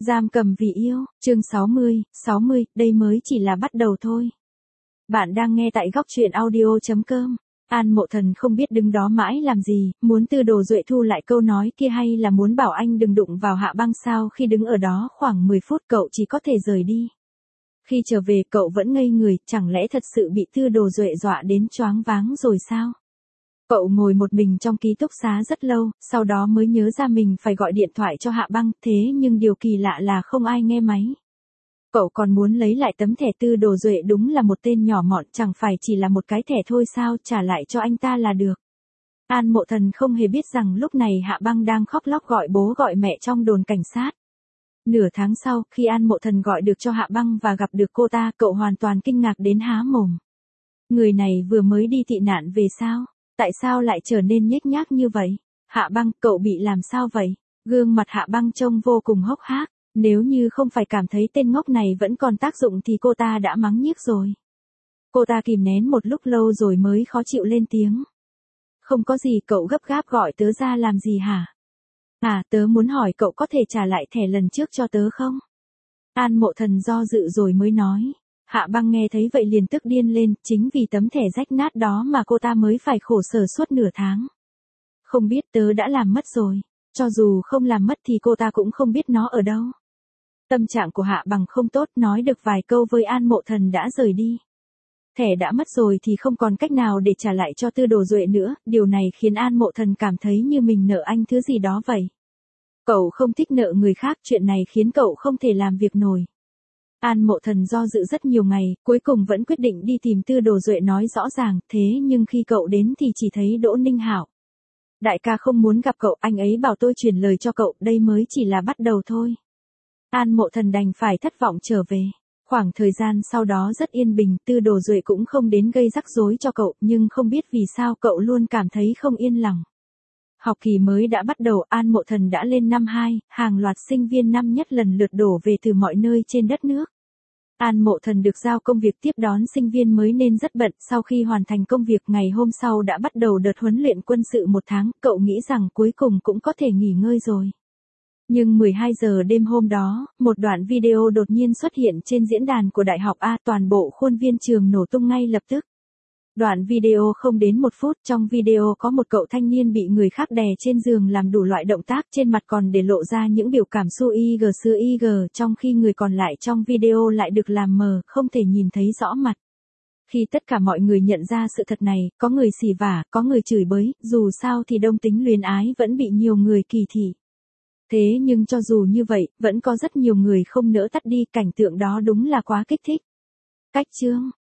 Giam cầm vì yêu, chương 60, đây mới chỉ là bắt đầu thôi. Bạn đang nghe tại góc truyện audio.com. An Mộ Thần không biết đứng đó mãi làm gì, muốn Tư Đồ Duệ thu lại câu nói kia hay là muốn bảo anh đừng đụng vào Hạ Băng sao. Khi đứng ở đó khoảng 10 phút cậu chỉ có thể rời đi. Khi trở về cậu vẫn ngây người, chẳng lẽ thật sự bị Tư Đồ Duệ dọa đến choáng váng rồi sao? Cậu ngồi một mình trong ký túc xá rất lâu, sau đó mới nhớ ra mình phải gọi điện thoại cho Hạ Băng, thế nhưng điều kỳ lạ là không ai nghe máy. Cậu còn muốn lấy lại tấm thẻ Tư Đồ Duệ đúng là một tên nhỏ mọn, chẳng phải chỉ là một cái thẻ thôi sao, trả lại cho anh ta là được. An Mộ Thần không hề biết rằng lúc này Hạ Băng đang khóc lóc gọi bố gọi mẹ trong đồn cảnh sát. Nửa tháng sau, khi An Mộ Thần gọi được cho Hạ Băng và gặp được cô ta, cậu hoàn toàn kinh ngạc đến há mồm. Người này vừa mới đi tị nạn về sao? Tại sao lại trở nên nhếch nhác như vậy? Hạ Băng, cậu bị làm sao vậy? Gương mặt Hạ Băng trông vô cùng hốc hác. Nếu như không phải cảm thấy tên ngốc này vẫn còn tác dụng thì cô ta đã mắng nhiếc rồi. Cô ta kìm nén một lúc lâu rồi mới khó chịu lên tiếng. Không có gì, cậu gấp gáp gọi tớ ra làm gì hả? À, tớ muốn hỏi cậu có thể trả lại thẻ lần trước cho tớ không? An Mộ Thần do dự rồi mới nói. Hạ Băng nghe thấy vậy liền tức điên lên, chính vì tấm thẻ rách nát đó mà cô ta mới phải khổ sở suốt nửa tháng. Không biết tớ đã làm mất rồi. Cho dù không làm mất thì cô ta cũng không biết nó ở đâu. Tâm trạng của Hạ Băng không tốt, nói được vài câu với An Mộ Thần đã rời đi. Thẻ đã mất rồi thì không còn cách nào để trả lại cho Tư Đồ Duệ nữa, điều này khiến An Mộ Thần cảm thấy như mình nợ anh thứ gì đó vậy. Cậu không thích nợ người khác, chuyện này khiến cậu không thể làm việc nổi. An Mộ Thần do dự rất nhiều ngày, cuối cùng vẫn quyết định đi tìm Tư Đồ Duệ nói rõ ràng, thế nhưng khi cậu đến thì chỉ thấy Đỗ Ninh Hạo. Đại ca không muốn gặp cậu, anh ấy bảo tôi truyền lời cho cậu, đây mới chỉ là bắt đầu thôi. An Mộ Thần đành phải thất vọng trở về. Khoảng thời gian sau đó rất yên bình, Tư Đồ Duệ cũng không đến gây rắc rối cho cậu, nhưng không biết vì sao cậu luôn cảm thấy không yên lòng. Học kỳ mới đã bắt đầu, An Mộ Thần đã lên năm 2, hàng loạt sinh viên năm nhất lần lượt đổ về từ mọi nơi trên đất nước. An Mộ Thần được giao công việc tiếp đón sinh viên mới nên rất bận, sau khi hoàn thành công việc ngày hôm sau đã bắt đầu đợt huấn luyện quân sự 1 tháng, cậu nghĩ rằng cuối cùng cũng có thể nghỉ ngơi rồi. Nhưng 12 giờ đêm hôm đó, một đoạn video đột nhiên xuất hiện trên diễn đàn của Đại học A, toàn bộ khuôn viên trường nổ tung ngay lập tức. Đoạn video không đến 1 phút, trong video có một cậu thanh niên bị người khác đè trên giường làm đủ loại động tác, trên mặt còn để lộ ra những biểu cảm su IG, trong khi người còn lại trong video lại được làm mờ, không thể nhìn thấy rõ mặt. Khi tất cả mọi người nhận ra sự thật này, có người xì vả, có người chửi bới, dù sao thì đông tính luyến ái vẫn bị nhiều người kỳ thị. Thế nhưng cho dù như vậy, vẫn có rất nhiều người không nỡ tắt đi, cảnh tượng đó đúng là quá kích thích. Cách chương